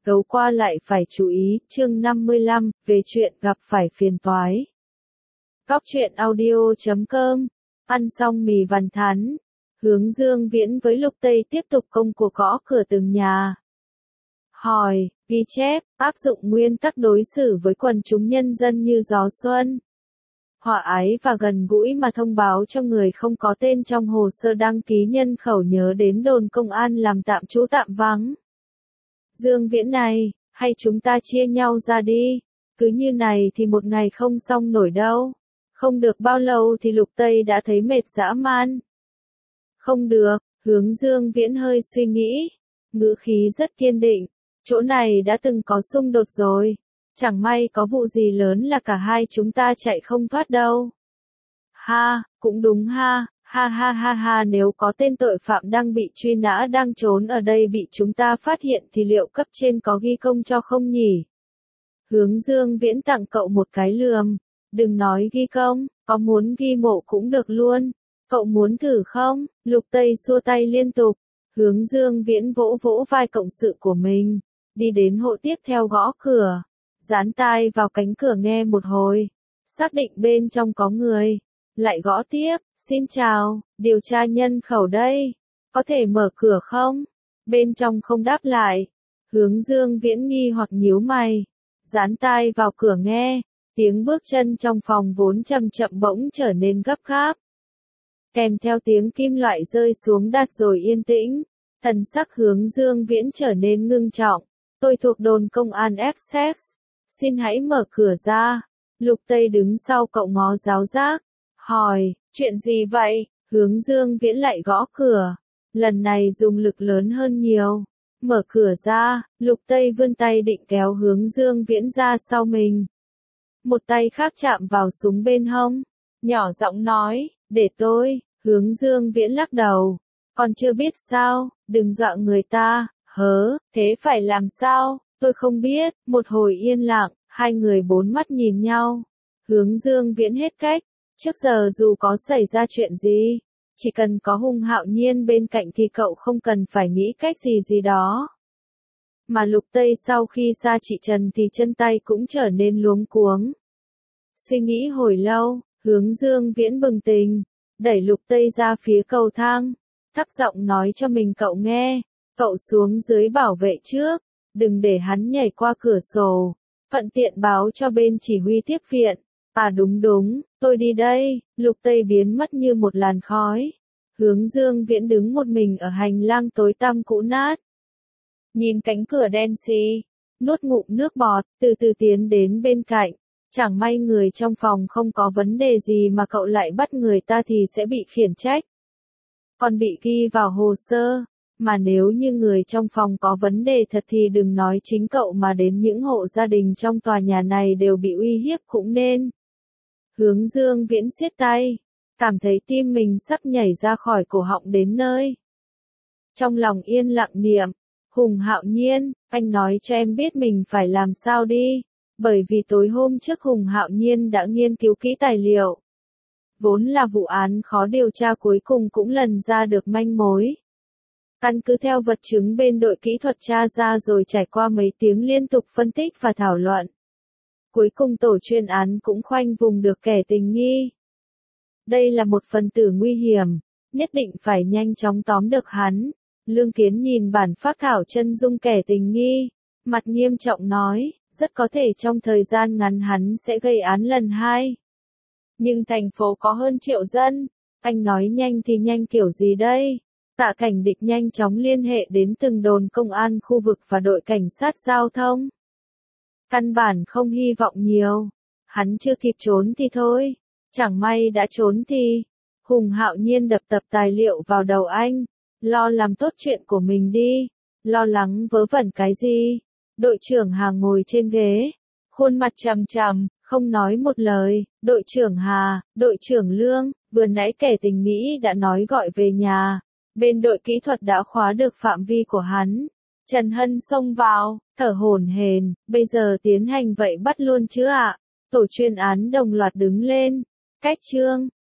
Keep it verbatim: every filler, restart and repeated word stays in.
Gấu qua lại phải chú ý, chương năm mươi lăm, về chuyện gặp phải phiền toái. Góc truyện audio chấm com, ăn xong mì vằn thắn, Hướng Dương Viễn với Lục Tây tiếp tục công cuộc gõ cửa từng nhà. Hỏi, ghi chép, áp dụng nguyên tắc đối xử với quần chúng nhân dân như gió xuân. Hòa ái và gần gũi mà thông báo cho người không có tên trong hồ sơ đăng ký nhân khẩu nhớ đến đồn công an làm tạm trú tạm vắng. Dương Viễn này, hay chúng ta chia nhau ra đi, cứ như này thì một ngày không xong nổi đâu. Không được bao lâu thì Lục Tây đã thấy mệt dã man. Không được, Hướng Dương Viễn hơi suy nghĩ, ngữ khí rất kiên định, chỗ này đã từng có xung đột rồi, chẳng may có vụ gì lớn là cả hai chúng ta chạy không thoát đâu. Ha, cũng đúng ha. Ha ha ha ha, nếu có tên tội phạm đang bị truy nã đang trốn ở đây bị chúng ta phát hiện thì liệu cấp trên có ghi công cho không nhỉ? Hướng Dương Viễn tặng cậu một cái lườm, đừng nói ghi công, có muốn ghi mộ cũng được luôn, cậu muốn thử không? Lục Tây xua tay liên tục, Hướng Dương Viễn vỗ vỗ vai cộng sự của mình, đi đến hộ tiếp theo gõ cửa, dán tai vào cánh cửa nghe một hồi, xác định bên trong có người. Lại gõ tiếp, xin chào, điều tra nhân khẩu đây, có thể mở cửa không? Bên trong không đáp lại, Hướng Dương Viễn nghi hoặc nhíu mày, dán tai vào cửa nghe, tiếng bước chân trong phòng vốn chậm chậm bỗng trở nên gấp gáp. Kèm theo tiếng kim loại rơi xuống đát rồi yên tĩnh, thần sắc Hướng Dương Viễn trở nên ngưng trọng, tôi thuộc đồn công an Essex, xin hãy mở cửa ra. Lục Tây đứng sau cậu ngó giáo giác. Hỏi, chuyện gì vậy? Hướng Dương Viễn lại gõ cửa, lần này dùng lực lớn hơn nhiều. Mở cửa ra, Lục Tây vươn tay định kéo Hướng Dương Viễn ra sau mình. Một tay khác chạm vào súng bên hông, nhỏ giọng nói, để tôi. Hướng Dương Viễn lắc đầu, còn chưa biết sao, đừng dọa người ta. Hớ, thế phải làm sao? Tôi không biết. Một hồi yên lặng, hai người bốn mắt nhìn nhau. Hướng Dương Viễn hết cách. Trước giờ dù có xảy ra chuyện gì, chỉ cần có Hùng Hạo Nhiên bên cạnh thì cậu không cần phải nghĩ cách gì gì đó. Mà Lục Tây sau khi xa chị Trần thì chân tay cũng trở nên luống cuống. Suy nghĩ hồi lâu, Hướng Dương Viễn bừng tỉnh, đẩy Lục Tây ra phía cầu thang, thấp giọng nói cho mình cậu nghe, cậu xuống dưới bảo vệ trước, đừng để hắn nhảy qua cửa sổ, thuận tiện báo cho bên chỉ huy tiếp viện. À đúng đúng, tôi đi đây. Lục Tây biến mất như một làn khói. Hướng Dương Viễn đứng một mình ở hành lang tối tăm cũ nát. Nhìn cánh cửa đen xì, nuốt ngụm nước bọt, từ từ tiến đến bên cạnh. Chẳng may người trong phòng không có vấn đề gì mà cậu lại bắt người ta thì sẽ bị khiển trách. Còn bị ghi vào hồ sơ. Mà nếu như người trong phòng có vấn đề thật thì đừng nói chính cậu mà đến những hộ gia đình trong tòa nhà này đều bị uy hiếp cũng nên. Hướng Dương Viễn siết tay, cảm thấy tim mình sắp nhảy ra khỏi cổ họng đến nơi. Trong lòng yên lặng niệm, Hùng Hạo Nhiên, anh nói cho em biết mình phải làm sao đi, bởi vì tối hôm trước Hùng Hạo Nhiên đã nghiên cứu kỹ tài liệu. Vốn là vụ án khó điều tra cuối cùng cũng lần ra được manh mối. Căn cứ theo vật chứng bên đội kỹ thuật tra ra rồi trải qua mấy tiếng liên tục phân tích và thảo luận. Cuối cùng tổ chuyên án cũng khoanh vùng được kẻ tình nghi. Đây là một phần tử nguy hiểm, nhất định phải nhanh chóng tóm được hắn. Lương Kiến nhìn bản phác thảo chân dung kẻ tình nghi, mặt nghiêm trọng nói, rất có thể trong thời gian ngắn hắn sẽ gây án lần hai. Nhưng thành phố có hơn triệu dân, anh nói nhanh thì nhanh kiểu gì đây? Tạ Cảnh Địch nhanh chóng liên hệ đến từng đồn công an khu vực và đội cảnh sát giao thông. Căn bản không hy vọng nhiều. Hắn chưa kịp trốn thì thôi. Chẳng may đã trốn thì. Hùng Hạo Nhiên đập tập tài liệu vào đầu anh. Lo làm tốt chuyện của mình đi. Lo lắng vớ vẩn cái gì. Đội trưởng Hà ngồi trên ghế. Khuôn mặt trầm trầm, không nói một lời. Đội trưởng Hà, đội trưởng Lương, vừa nãy kẻ tình nghĩ đã nói gọi về nhà. Bên đội kỹ thuật đã khóa được phạm vi của hắn. Trần Hân xông vào, thở hổn hển, bây giờ tiến hành vậy bắt luôn chứ ạ? À? Tổ chuyên án đồng loạt đứng lên. Cách chương,